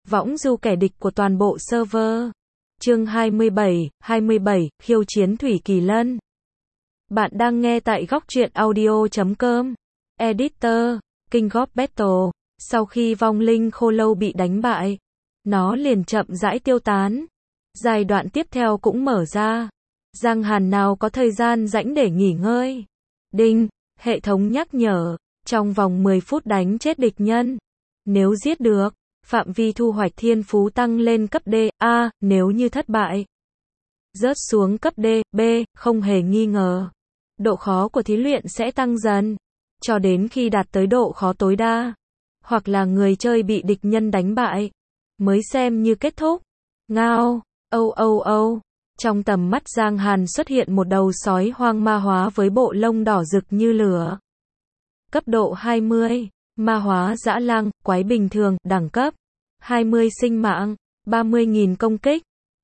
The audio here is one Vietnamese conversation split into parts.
Võng du kẻ địch của toàn bộ server. Chương 27, khiêu chiến Thủy Kỳ Lân. Bạn đang nghe tại góc truyện audio.com. Editor, King of Battle. Sau khi vong linh khô lâu bị đánh bại, nó liền chậm rãi tiêu tán. Giai đoạn tiếp theo cũng mở ra. Giang Hàn nào có thời gian rảnh để nghỉ ngơi. Đinh, hệ thống nhắc nhở, trong vòng 10 phút đánh chết địch nhân. Nếu giết được, phạm vi thu hoạch thiên phú tăng lên cấp D, A, nếu như thất bại, rớt xuống cấp D, B, không hề nghi ngờ. Độ khó của thí luyện sẽ tăng dần, cho đến khi đạt tới độ khó tối đa, hoặc là người chơi bị địch nhân đánh bại, mới xem như kết thúc. Ngao, âu. Trong tầm mắt Giang Hàn xuất hiện một đầu sói hoang ma hóa với bộ lông đỏ rực như lửa. Cấp độ 20, ma hóa dã lang, quái bình thường, đẳng cấp 20 sinh mạng, 30.000 công kích,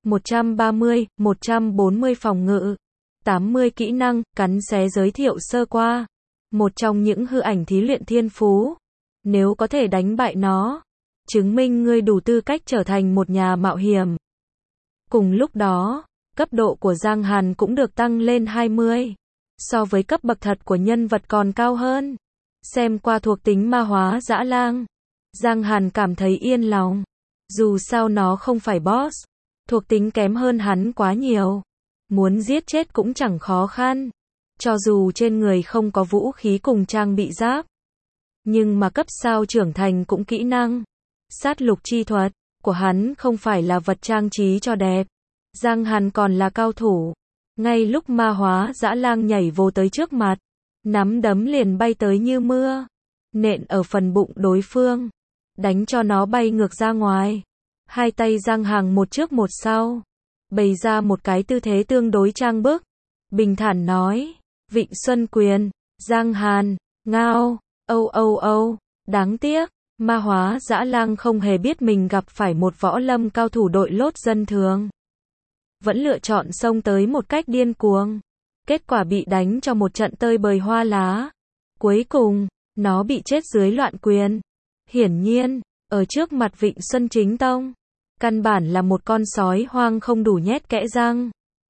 140 phòng ngự, 80 kỹ năng, cắn xé giới thiệu sơ qua. Một trong những hư ảnh thí luyện thiên phú. Nếu có thể đánh bại nó, chứng minh ngươi đủ tư cách trở thành một nhà mạo hiểm. Cùng lúc đó, cấp độ của Giang Hàn cũng được tăng lên 20. So với cấp bậc thật của nhân vật còn cao hơn. Xem qua thuộc tính ma hóa dã lang, Giang Hàn cảm thấy yên lòng. Dù sao nó không phải boss, thuộc tính kém hơn hắn quá nhiều. Muốn giết chết cũng chẳng khó khăn. Cho dù trên người không có vũ khí cùng trang bị giáp, nhưng mà cấp sao trưởng thành cũng kỹ năng. Sát lục chi thuật của hắn không phải là vật trang trí cho đẹp. Giang Hàn còn là cao thủ. Ngay lúc ma hóa dã lang nhảy vô tới trước mặt, nắm đấm liền bay tới như mưa, nện ở phần bụng đối phương, đánh cho nó bay ngược ra ngoài. Hai tay Giang Hàn một trước một sau, bày ra một cái tư thế tương đối trang bức. Bình thản nói, Vịnh Xuân Quyền, Giang Hàn, ngao, âu. Đáng tiếc, ma hóa dã lang không hề biết mình gặp phải một võ lâm cao thủ đội lốt dân thường. Vẫn lựa chọn xông tới một cách điên cuồng. Kết quả bị đánh cho một trận tơi bời hoa lá. Cuối cùng, nó bị chết dưới loạn quyền. Hiển nhiên, ở trước mặt Vịnh Xuân Chính Tông, căn bản là một con sói hoang không đủ nhét kẽ răng.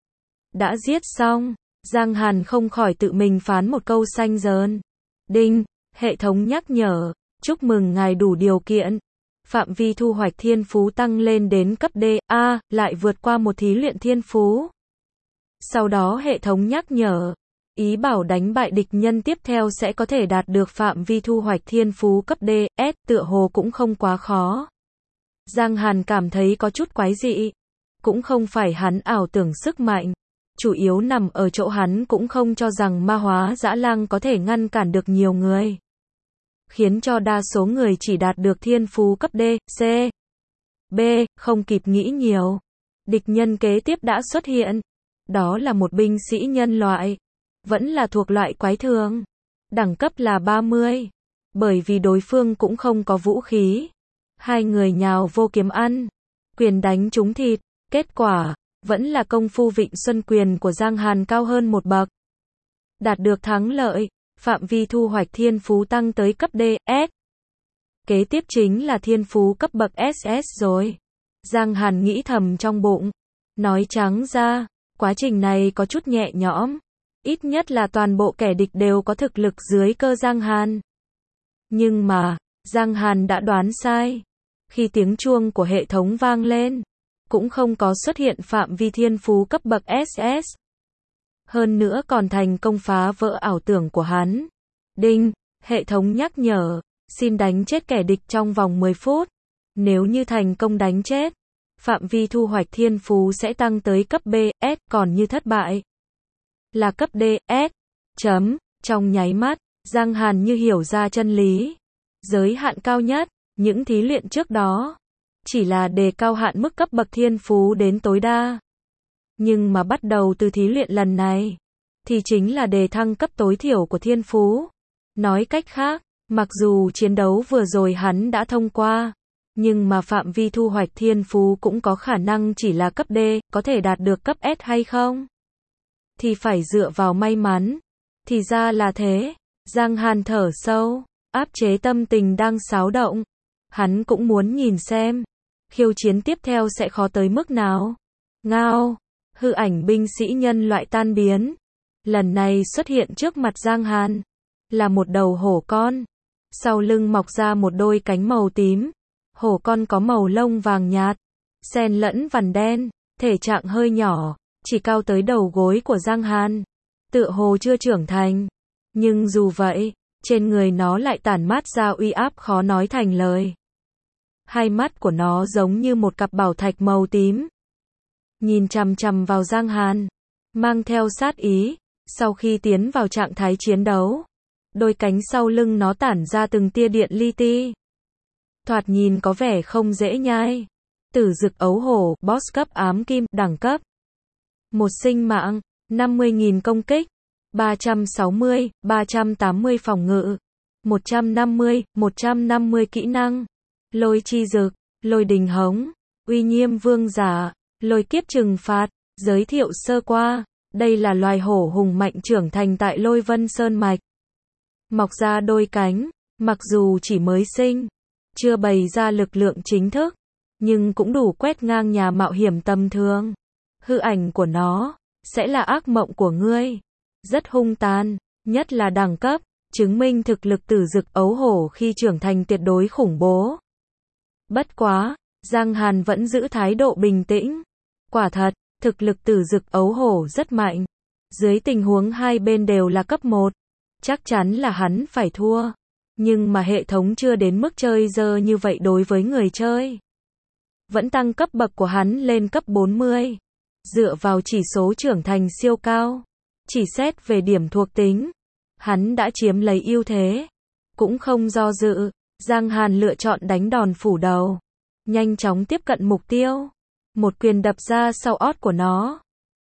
Đã giết xong, Giang Hàn không khỏi tự mình phán một câu xanh dờn. Đinh, hệ thống nhắc nhở, chúc mừng ngài đủ điều kiện. Phạm vi thu hoạch thiên phú tăng lên đến cấp D, A, lại vượt qua một thí luyện thiên phú. Sau đó hệ thống nhắc nhở, ý bảo đánh bại địch nhân tiếp theo sẽ có thể đạt được phạm vi thu hoạch thiên phú cấp D, S, tựa hồ cũng không quá khó. Giang Hàn cảm thấy có chút quái dị. Cũng không phải hắn ảo tưởng sức mạnh. Chủ yếu nằm ở chỗ hắn cũng không cho rằng ma hóa dã lang có thể ngăn cản được nhiều người. Khiến cho đa số người chỉ đạt được thiên phú cấp D, C, B, không kịp nghĩ nhiều. Địch nhân kế tiếp đã xuất hiện. Đó là một binh sĩ nhân loại. Vẫn là thuộc loại quái thường. Đẳng cấp là 30. Bởi vì đối phương cũng không có vũ khí. Hai người nhào vô kiếm ăn. Quyền đánh trúng thịt. Kết quả, vẫn là công phu Vịnh Xuân Quyền của Giang Hàn cao hơn một bậc. Đạt được thắng lợi. Phạm vi thu hoạch thiên phú tăng tới cấp D, S. Kế tiếp chính là thiên phú cấp bậc SS rồi. Giang Hàn nghĩ thầm trong bụng. Nói trắng ra, quá trình này có chút nhẹ nhõm. Ít nhất là toàn bộ kẻ địch đều có thực lực dưới cơ Giang Hàn. Nhưng mà, Giang Hàn đã đoán sai. Khi tiếng chuông của hệ thống vang lên, cũng không có xuất hiện phạm vi thiên phú cấp bậc SS. Hơn nữa còn thành công phá vỡ ảo tưởng của hắn. Đinh, hệ thống nhắc nhở, xin đánh chết kẻ địch trong vòng 10 phút. Nếu như thành công đánh chết, phạm vi thu hoạch thiên phú sẽ tăng tới cấp B, S, còn như thất bại là cấp D, S. Trong nháy mắt, Giang Hàn như hiểu ra chân lý. Giới hạn cao nhất, những thí luyện trước đó, chỉ là đề cao hạn mức cấp bậc thiên phú đến tối đa. Nhưng mà bắt đầu từ thí luyện lần này, thì chính là đề thăng cấp tối thiểu của thiên phú. Nói cách khác, mặc dù chiến đấu vừa rồi hắn đã thông qua, nhưng mà phạm vi thu hoạch thiên phú cũng có khả năng chỉ là cấp D, có thể đạt được cấp S hay không? Thì phải dựa vào may mắn. Thì ra là thế. Giang Hàn thở sâu, áp chế tâm tình đang xáo động. Hắn cũng muốn nhìn xem, Khiêu chiến tiếp theo sẽ khó tới mức nào? Ngao, hư ảnh binh sĩ nhân loại tan biến. Lần này xuất hiện trước mặt Giang Hàn, là một đầu hổ con. Sau lưng mọc ra một đôi cánh màu tím. Hổ con có màu lông vàng nhạt, xen lẫn vằn đen, thể trạng hơi nhỏ, chỉ cao tới đầu gối của Giang Hàn. Tựa hồ chưa trưởng thành. Nhưng dù vậy, trên người nó lại tản mát ra uy áp khó nói thành lời. Hai mắt của nó giống như một cặp bảo thạch màu tím. Nhìn chằm chằm vào Giang Hàn, mang theo sát ý. Sau khi tiến vào trạng thái chiến đấu, đôi cánh sau lưng nó tản ra từng tia điện li ti. Thoạt nhìn có vẻ không dễ nhai. Tử dực ấu hổ, boss cấp ám kim, đẳng cấp. Một sinh mạng, 50.000 công kích, 360, 380 phòng ngự, 150 kỹ năng. Lôi chi dực, lôi đình hống, uy nghiêm vương giả, lôi kiếp trừng phạt. Giới thiệu sơ qua, đây là loài hổ hùng mạnh trưởng thành tại Lôi Vân Sơn Mạch. Mọc ra đôi cánh, mặc dù chỉ mới sinh, chưa bày ra lực lượng chính thức, nhưng cũng đủ quét ngang nhà mạo hiểm tầm thường. Hư ảnh của nó sẽ là ác mộng của ngươi. Rất hung tàn, nhất là đẳng cấp, chứng minh thực lực tử dực ấu hổ khi trưởng thành tuyệt đối khủng bố. Bất quá, Giang Hàn vẫn giữ thái độ bình tĩnh. Quả thật, thực lực tử dực ấu hổ rất mạnh. Dưới tình huống hai bên đều là cấp 1, chắc chắn là hắn phải thua. Nhưng mà hệ thống chưa đến mức chơi dơ như vậy đối với người chơi. Vẫn tăng cấp bậc của hắn lên cấp 40. Dựa vào chỉ số trưởng thành siêu cao, chỉ xét về điểm thuộc tính, hắn đã chiếm lấy ưu thế. Cũng không do dự, Giang Hàn lựa chọn đánh đòn phủ đầu. Nhanh chóng tiếp cận mục tiêu. Một quyền đập ra sau ót của nó.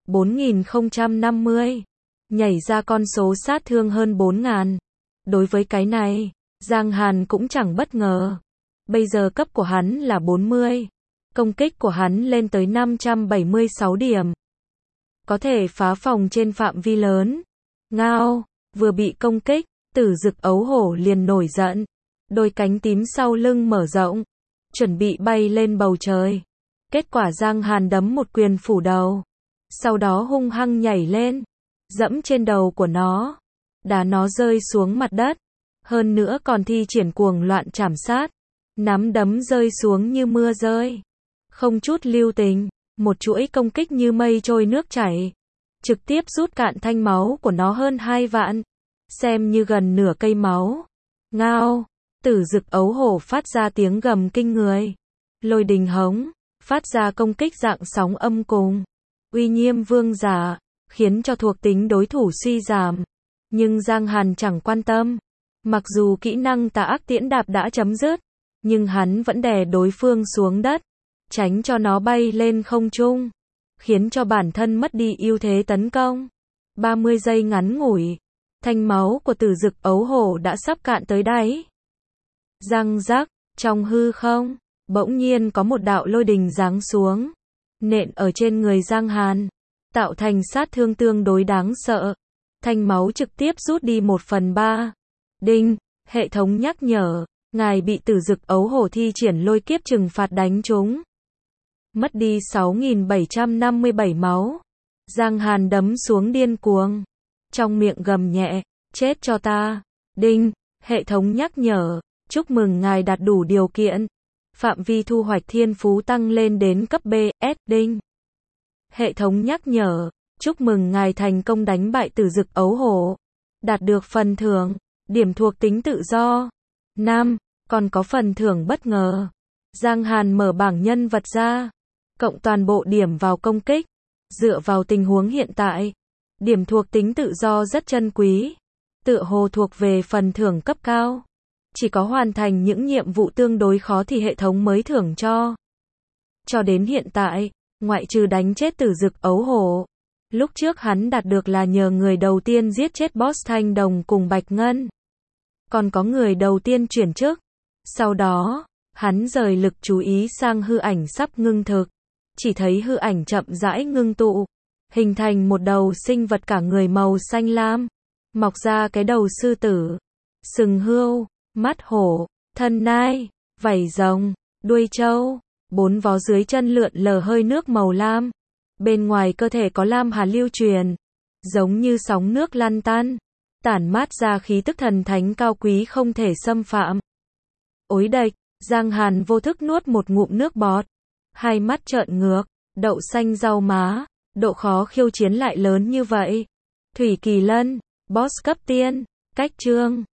4050. Nhảy ra con số sát thương hơn 4000. Đối với cái này, Giang Hàn cũng chẳng bất ngờ. Bây giờ cấp của hắn là 40. Công kích của hắn lên tới 576 điểm. Có thể phá phòng trên phạm vi lớn. Ngao, vừa bị công kích, tử dực ấu hổ liền nổi giận. Đôi cánh tím sau lưng mở rộng, chuẩn bị bay lên bầu trời. Kết quả Giang Hàn đấm một quyền phủ đầu. Sau đó hung hăng nhảy lên, dẫm trên đầu của nó, đá nó rơi xuống mặt đất. Hơn nữa còn thi triển cuồng loạn trảm sát. Nắm đấm rơi xuống như mưa rơi. Không chút lưu tình, một chuỗi công kích như mây trôi nước chảy. Trực tiếp rút cạn thanh máu của nó hơn 2 vạn. Xem như gần nửa cây máu. Ngao, tử dực ấu hổ phát ra tiếng gầm kinh người. Lôi đình hống, phát ra công kích dạng sóng âm cùng. Uy nghiêm vương giả, khiến cho thuộc tính đối thủ suy giảm. Nhưng Giang Hàn chẳng quan tâm. Mặc dù kỹ năng tà ác tiễn đạp đã chấm dứt, nhưng hắn vẫn đè đối phương xuống đất, tránh cho nó bay lên không trung, khiến cho bản thân mất đi ưu thế tấn công. 30 giây ngắn ngủi, thanh máu của tử dực ấu hổ đã sắp cạn tới đáy. Răng rắc, trong hư không, bỗng nhiên có một đạo lôi đình giáng xuống, nện ở trên người Giang Hàn, tạo thành sát thương tương đối đáng sợ. Thanh máu trực tiếp rút đi 1/3. Đinh, hệ thống nhắc nhở, ngài bị tử dực ấu hổ thi triển lôi kiếp trừng phạt đánh trúng. Mất đi 6757 máu. Giang Hàn đấm xuống điên cuồng, trong miệng gầm nhẹ, chết cho ta. Đinh, hệ thống nhắc nhở, chúc mừng ngài đạt đủ điều kiện. Phạm vi thu hoạch thiên phú tăng lên đến cấp B, S. Đinh, hệ thống nhắc nhở, chúc mừng ngài thành công đánh bại tử dực ấu hổ. Đạt được phần thưởng, điểm thuộc tính tự do. 5, còn có phần thưởng bất ngờ. Giang Hàn mở bảng nhân vật ra, cộng toàn bộ điểm vào công kích. Dựa vào tình huống hiện tại, điểm thuộc tính tự do rất chân quý, tựa hồ thuộc về phần thưởng cấp cao. Chỉ có hoàn thành những nhiệm vụ tương đối khó thì hệ thống mới thưởng cho. Cho đến hiện tại, ngoại trừ đánh chết tử dực ấu hổ, lúc trước hắn đạt được là nhờ người đầu tiên giết chết boss Thanh Đồng cùng Bạch Ngân. Còn có người đầu tiên chuyển chức. Sau đó, hắn rời lực chú ý sang hư ảnh sắp ngưng thực. Chỉ thấy hư ảnh chậm rãi ngưng tụ, hình thành một đầu sinh vật cả người màu xanh lam, mọc ra cái đầu sư tử, sừng hươu, mắt hổ, thân nai, vảy rồng, đuôi trâu, 4 vó dưới chân lượn lờ hơi nước màu lam. Bên ngoài cơ thể có lam hà lưu truyền, giống như sóng nước lăn tăn, tản mát ra khí tức thần thánh cao quý không thể xâm phạm. Ối đệch, Giang Hàn vô thức nuốt một ngụm nước bọt, hai mắt trợn ngược, đậu xanh rau má, độ khó khiêu chiến lại lớn như vậy. Thủy Kỳ Lân, boss cấp tiên, cách chương